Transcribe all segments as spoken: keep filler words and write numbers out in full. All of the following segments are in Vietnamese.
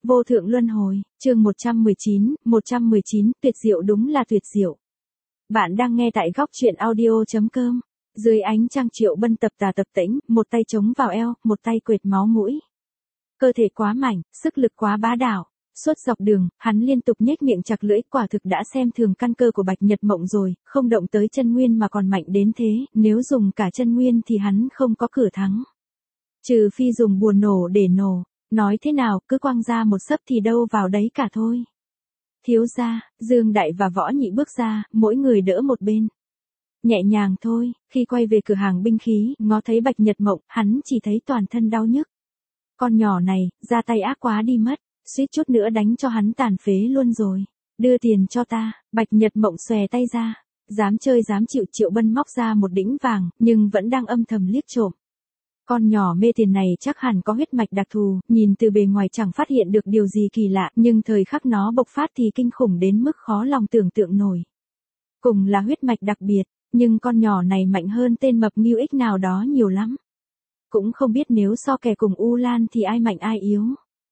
Vô thượng luân hồi, chương một trăm mười chín, một trăm mười chín, tuyệt diệu đúng là tuyệt diệu. Bạn đang nghe tại góc truyện audio.com. Dưới ánh trăng Triệu Bân tập tà tập tễnh, một tay chống vào eo, một tay quệt máu mũi. Cơ thể quá mảnh, sức lực quá bá đạo. Suốt dọc đường, hắn liên tục nhếch miệng chặt lưỡi, quả thực đã xem thường căn cơ của Bạch Nhật Mộng rồi, không động tới chân nguyên mà còn mạnh đến thế, nếu dùng cả chân nguyên thì hắn không có cửa thắng. Trừ phi dùng bùa nổ để nổ. Nói thế nào, cứ quăng ra một sấp thì đâu vào đấy cả thôi. Thiếu gia, Dương Đại và Võ Nhị bước ra, mỗi người đỡ một bên. Nhẹ nhàng thôi, khi quay về cửa hàng binh khí, ngó thấy Bạch Nhật Mộng, hắn chỉ thấy toàn thân đau nhức. Con nhỏ này, ra tay ác quá đi mất, suýt chút nữa đánh cho hắn tàn phế luôn rồi. Đưa tiền cho ta, Bạch Nhật Mộng xòe tay ra. Dám chơi dám chịu. Triệu Bân móc ra một đĩnh vàng, nhưng vẫn đang âm thầm liếc trộm. Con nhỏ mê tiền này chắc hẳn có huyết mạch đặc thù, nhìn từ bề ngoài chẳng phát hiện được điều gì kỳ lạ, nhưng thời khắc nó bộc phát thì kinh khủng đến mức khó lòng tưởng tượng nổi. Cùng là huyết mạch đặc biệt, nhưng con nhỏ này mạnh hơn tên mập Ngưu Ích nào đó nhiều lắm. Cũng không biết nếu so kè cùng U Lan thì ai mạnh ai yếu.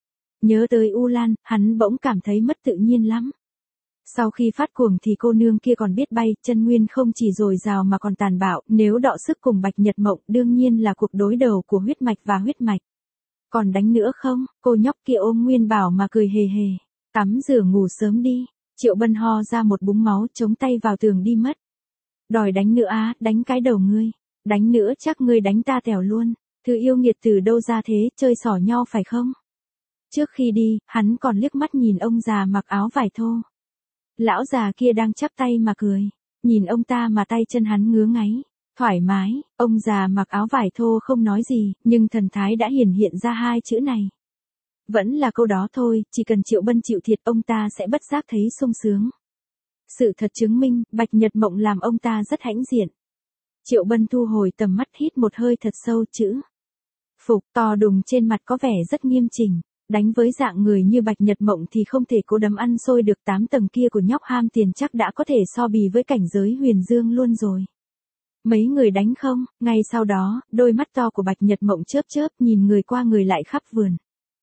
Nhớ tới U Lan, hắn bỗng cảm thấy mất tự nhiên lắm. Sau khi phát cuồng thì cô nương kia còn biết bay, chân nguyên không chỉ dồi dào mà còn tàn bạo, nếu đọ sức cùng Bạch Nhật Mộng đương nhiên là cuộc đối đầu của huyết mạch và huyết mạch. Còn đánh nữa không? Cô nhóc kia ôm Nguyên Bảo mà cười hề hề. Tắm rửa ngủ sớm đi. Triệu Bân ho ra một búng máu, chống tay vào tường đi mất. Đòi đánh nữa á, đánh cái đầu ngươi. Đánh nữa chắc ngươi đánh ta tèo luôn. Thứ yêu nghiệt từ đâu ra thế, chơi xỏ nhau phải không? Trước khi đi, hắn còn liếc mắt nhìn ông già mặc áo vải thô. Lão già kia đang chắp tay mà cười. Nhìn ông ta mà tay chân hắn ngứa ngáy. Thoải mái, ông già mặc áo vải thô không nói gì, nhưng thần thái đã hiển hiện ra hai chữ này. Vẫn là câu đó thôi, chỉ cần Triệu Bân chịu thiệt ông ta sẽ bất giác thấy sung sướng. Sự thật chứng minh, Bạch Nhật Mộng làm ông ta rất hãnh diện. Triệu Bân thu hồi tầm mắt, hít một hơi thật sâu, chữ phục to đùng trên mặt có vẻ rất nghiêm chỉnh. Đánh với dạng người như Bạch Nhật Mộng thì không thể cố đấm ăn xôi được, tám tầng kia của nhóc ham tiền chắc đã có thể so bì với cảnh giới huyền dương luôn rồi. Mấy người đánh không? Ngay sau đó, đôi mắt to của Bạch Nhật Mộng chớp chớp nhìn người qua người lại khắp vườn.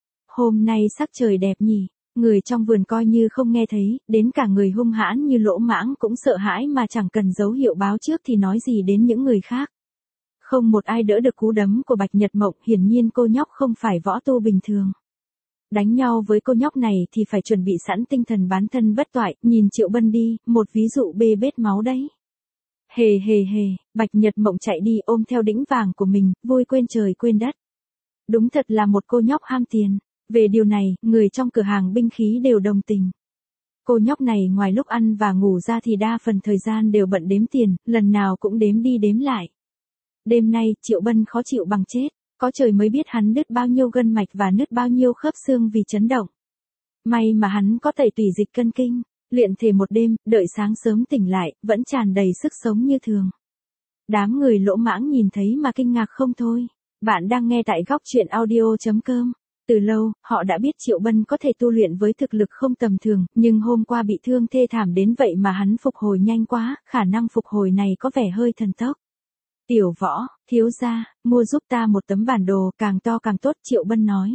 Hôm nay sắc trời đẹp nhỉ, người trong vườn coi như không nghe thấy, đến cả người hung hãn như Lỗ Mãng cũng sợ hãi mà chẳng cần dấu hiệu báo trước thì nói gì đến những người khác. Không một ai đỡ được cú đấm của Bạch Nhật Mộng, hiển nhiên cô nhóc không phải võ tu bình thường. Đánh nhau với cô nhóc này thì phải chuẩn bị sẵn tinh thần bán thân bất toại, nhìn Triệu Bân đi, một ví dụ bê bết máu đấy. Hề hề hề, Bạch Nhật Mộng chạy đi ôm theo đĩnh vàng của mình, vui quên trời quên đất. Đúng thật là một cô nhóc ham tiền. Về điều này, người trong cửa hàng binh khí đều đồng tình. Cô nhóc này ngoài lúc ăn và ngủ ra thì đa phần thời gian đều bận đếm tiền, lần nào cũng đếm đi đếm lại. Đêm nay, Triệu Bân khó chịu bằng chết. Có trời mới biết hắn đứt bao nhiêu gân mạch và nứt bao nhiêu khớp xương vì chấn động. May mà hắn có tẩy tùy dịch cân kinh, luyện thể một đêm, đợi sáng sớm tỉnh lại, vẫn tràn đầy sức sống như thường. Đám người Lỗ Mãng nhìn thấy mà kinh ngạc không thôi. Bạn đang nghe tại góc truyện audio.com. Từ lâu, họ đã biết Triệu Bân có thể tu luyện với thực lực không tầm thường, nhưng hôm qua bị thương thê thảm đến vậy mà hắn phục hồi nhanh quá, khả năng phục hồi này có vẻ hơi thần tốc. Tiểu Võ, thiếu gia, mua giúp ta một tấm bản đồ, càng to càng tốt, Triệu Bân nói.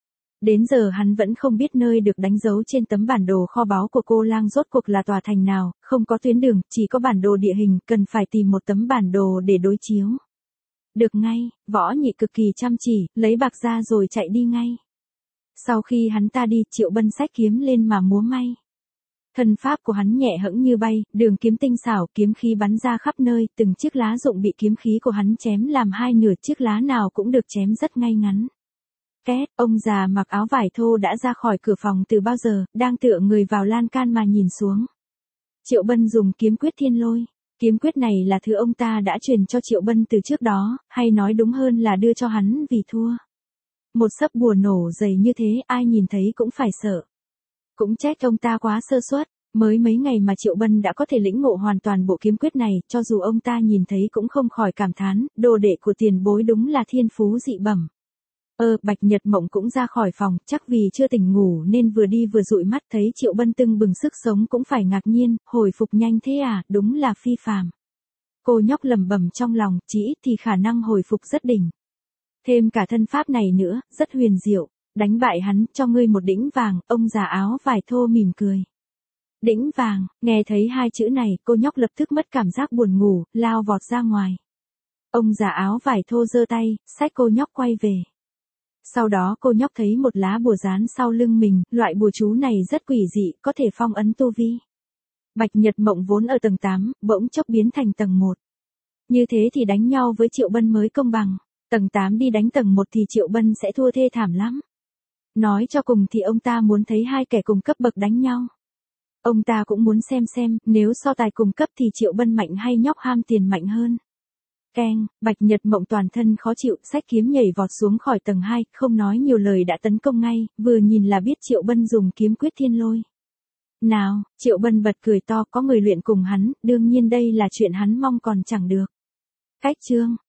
Đến giờ hắn vẫn không biết nơi được đánh dấu trên tấm bản đồ kho báu của cô lang rốt cuộc là tòa thành nào, không có tuyến đường, chỉ có bản đồ địa hình, cần phải tìm một tấm bản đồ để đối chiếu. Được ngay, Võ Nhị cực kỳ chăm chỉ, lấy bạc ra rồi chạy đi ngay. Sau khi hắn ta đi, Triệu Bân xách kiếm lên mà múa may. Thân pháp của hắn nhẹ hẫng như bay, đường kiếm tinh xảo, kiếm khí bắn ra khắp nơi, từng chiếc lá rụng bị kiếm khí của hắn chém làm hai nửa, chiếc lá nào cũng được chém rất ngay ngắn. Két, ông già mặc áo vải thô đã ra khỏi cửa phòng từ bao giờ, đang tựa người vào lan can mà nhìn xuống. Triệu Bân dùng kiếm quyết thiên lôi. Kiếm quyết này là thứ ông ta đã truyền cho Triệu Bân từ trước đó, hay nói đúng hơn là đưa cho hắn vì thua. Một sấp bùa nổ dày như thế, ai nhìn thấy cũng phải sợ. Cũng trách ông ta quá sơ suất, mới mấy ngày mà Triệu Bân đã có thể lĩnh ngộ hoàn toàn bộ kiếm quyết này, cho dù ông ta nhìn thấy cũng không khỏi cảm thán, đồ đệ của tiền bối đúng là thiên phú dị bẩm. Ơ, Bạch Nhật Mộng cũng ra khỏi phòng, chắc vì chưa tỉnh ngủ nên vừa đi vừa dụi mắt, thấy Triệu Bân tưng bừng sức sống cũng phải ngạc nhiên, hồi phục nhanh thế à, đúng là phi phàm. Cô nhóc lẩm bẩm trong lòng, chỉ ít thì khả năng hồi phục rất đỉnh. Thêm cả thân pháp này nữa, rất huyền diệu. Đánh bại hắn, cho ngươi một đĩnh vàng, ông già áo vải thô mỉm cười. Đĩnh vàng, nghe thấy hai chữ này, cô nhóc lập tức mất cảm giác buồn ngủ, lao vọt ra ngoài. Ông già áo vải thô giơ tay, xách cô nhóc quay về. Sau đó cô nhóc thấy một lá bùa dán sau lưng mình, loại bùa chú này rất quỷ dị, có thể phong ấn tu vi. Bạch Nhật Mộng vốn ở tầng tám, bỗng chốc biến thành tầng một. Như thế thì đánh nhau với Triệu Bân mới công bằng, tầng tám đi đánh tầng một thì Triệu Bân sẽ thua thê thảm lắm. Nói cho cùng thì ông ta muốn thấy hai kẻ cùng cấp bậc đánh nhau. Ông ta cũng muốn xem xem, nếu so tài cùng cấp thì Triệu Bân mạnh hay nhóc ham tiền mạnh hơn. Keng, Bạch Nhật Mộng toàn thân khó chịu, xách kiếm nhảy vọt xuống khỏi tầng hai, không nói nhiều lời đã tấn công ngay, vừa nhìn là biết Triệu Bân dùng kiếm quyết thiên lôi. Nào, Triệu Bân bật cười to, có người luyện cùng hắn, đương nhiên đây là chuyện hắn mong còn chẳng được. Cách chương